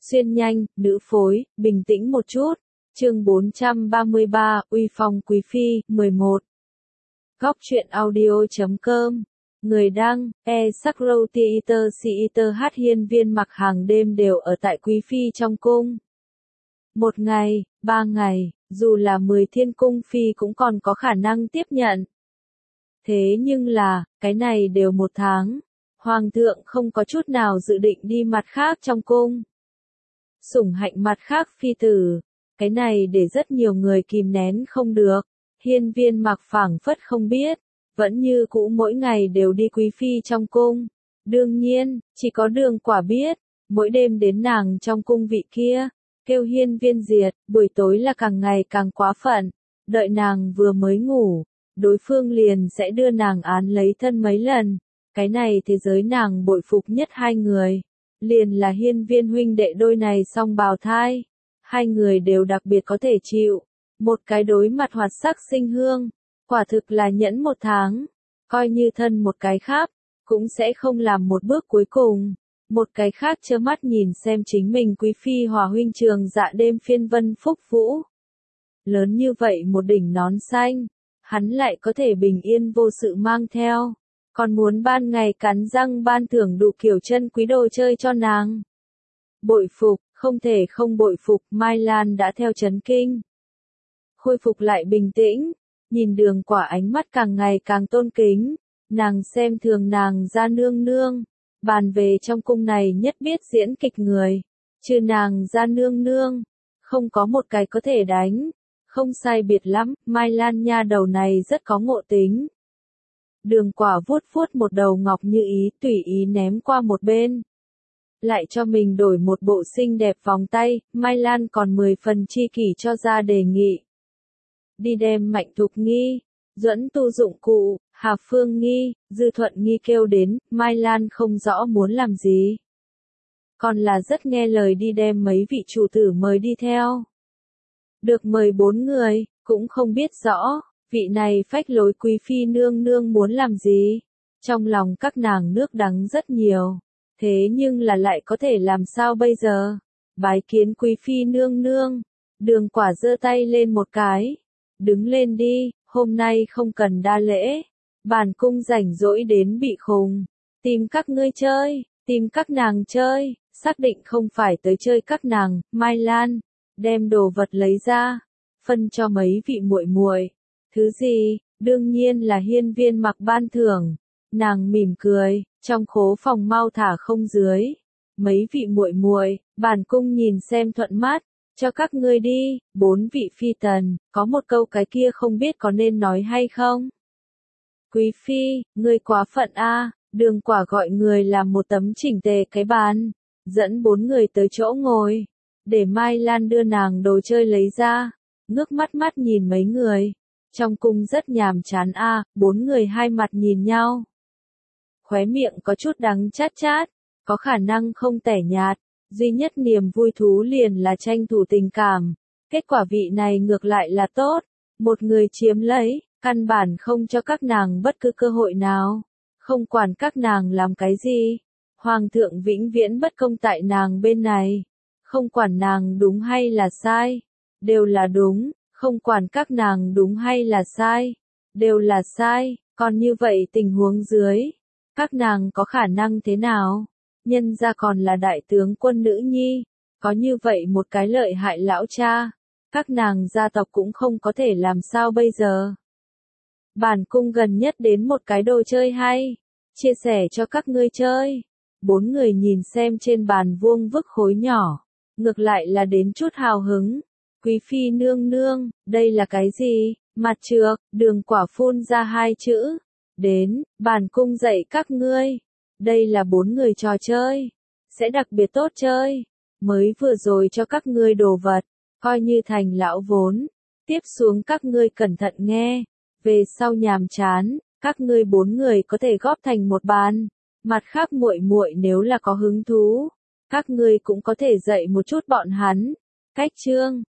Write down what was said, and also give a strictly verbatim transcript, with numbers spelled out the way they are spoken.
Xuyên nhanh, nữ phối, bình tĩnh một chút. Chương bốn trăm ba mươi ba, Uy phong quý phi, mười một. Góc truyện audio chấm com. Người đăng, e Sakro Theater Theater hát hiên viên mặc hàng đêm đều ở tại quý phi trong cung. Một ngày, ba ngày, dù là mười thiên cung phi cũng còn có khả năng tiếp nhận. Thế nhưng là, cái này đều một tháng. Hoàng thượng không có chút nào dự định đi mặt khác trong cung. Sủng hạnh mặt khác phi tử. Cái này để rất nhiều người kìm nén không được. Hiên viên mặc phảng phất không biết. Vẫn như cũ mỗi ngày đều đi quý phi trong cung. Đương nhiên, chỉ có Đường Quả biết. Mỗi đêm đến nàng trong cung vị kia. Kêu hiên viên diệt, buổi tối là càng ngày càng quá phận. Đợi nàng vừa mới ngủ. Đối phương liền sẽ đưa nàng án lấy thân mấy lần. Cái này thế giới nàng bội phục nhất hai người. Liền là hiên viên huynh đệ đôi này song bào thai. Hai người đều đặc biệt có thể chịu. Một cái đối mặt hoạt sắc sinh hương. Quả thực là nhẫn một tháng. Coi như thân một cái khác. Cũng sẽ không làm một bước cuối cùng. Một cái khác trơ mắt nhìn xem chính mình quý phi hòa huynh trường dạ đêm phiên vân phúc vũ. Lớn như vậy một đỉnh nón xanh. Hắn lại có thể bình yên vô sự mang theo. Còn muốn ban ngày cắn răng ban thưởng đủ kiểu chân quý đồ chơi cho nàng. Bội phục, không thể không bội phục, Mai Lan đã theo chấn kinh. Khôi phục lại bình tĩnh, nhìn Đường Quả ánh mắt càng ngày càng tôn kính, nàng xem thường nàng ra nương nương, bàn về trong cung này nhất biết diễn kịch người, trừ nàng ra nương nương, không có một cái có thể đánh, không sai biệt lắm, Mai Lan nha đầu này rất có ngộ tính. Đường Quả vuốt vuốt một đầu ngọc như ý tùy ý ném qua một bên. Lại cho mình đổi một bộ xinh đẹp vòng tay, Mai Lan còn mười phần chi kỷ cho ra đề nghị. Đi đem Mạnh Thục Nghi, Duẫn Tu dụng cụ, Hà Phương Nghi, Dư Thuận Nghi kêu đến, Mai Lan không rõ muốn làm gì. Còn là rất nghe lời đi đem mấy vị chủ tử mời đi theo. Được mời bốn người, cũng không biết rõ. Vị này phách lối quý phi nương nương muốn làm gì? Trong lòng các nàng nước đắng rất nhiều. Thế nhưng là lại có thể làm sao bây giờ? Bái kiến quý phi nương nương. Đường Quả giơ tay lên một cái. Đứng lên đi, hôm nay không cần đa lễ. Bản cung rảnh rỗi đến bị khùng. Tìm các ngươi chơi, tìm các nàng chơi. Xác định không phải tới chơi các nàng, Mai Lan. Đem đồ vật lấy ra. Phân cho mấy vị muội muội. Thứ gì? Đương nhiên là hiên viên mặc ban thưởng. Nàng mỉm cười, trong khố phòng mau thả không dưới. Mấy vị muội muội, bản cung nhìn xem thuận mắt, cho các ngươi đi. Bốn vị phi tần, có một câu cái kia không biết có nên nói hay không? Quý phi, ngươi quá phận a. Đường Quả gọi người làm một tấm chỉnh tề cái bàn, dẫn bốn người tới chỗ ngồi, để Mai Lan đưa nàng đồ chơi lấy ra, ngước mắt mắt nhìn mấy người. Trong cung rất nhàm chán a, à, bốn người hai mặt nhìn nhau. Khóe miệng có chút đắng chát chát, có khả năng không tẻ nhạt, duy nhất niềm vui thú liền là tranh thủ tình cảm. Kết quả vị này ngược lại là tốt, một người chiếm lấy, căn bản không cho các nàng bất cứ cơ hội nào, không quản các nàng làm cái gì. Hoàng thượng vĩnh viễn bất công tại nàng bên này, không quản nàng đúng hay là sai, đều là đúng. Không quản các nàng đúng hay là sai, đều là sai, còn như vậy tình huống dưới, các nàng có khả năng thế nào? Nhân ra còn là đại tướng quân nữ nhi, có như vậy một cái lợi hại lão cha, các nàng gia tộc cũng không có thể làm sao bây giờ. Bản cung gần nhất đến một cái đồ chơi hay, chia sẻ cho các ngươi chơi. Bốn người nhìn xem trên bàn vuông vức khối nhỏ, ngược lại là đến chút hào hứng. Quý phi nương nương, đây là cái gì? Mặt trược, Đường Quả phun ra hai chữ. Đến, bản cung dạy các ngươi. Đây là bốn người trò chơi. Sẽ đặc biệt tốt chơi. Mới vừa rồi cho các ngươi đồ vật. Coi như thành lão vốn. Tiếp xuống các ngươi cẩn thận nghe. Về sau nhàm chán, các ngươi bốn người có thể góp thành một bàn. Mặt khác muội muội nếu là có hứng thú. Các ngươi cũng có thể dạy một chút bọn hắn. Cách chương.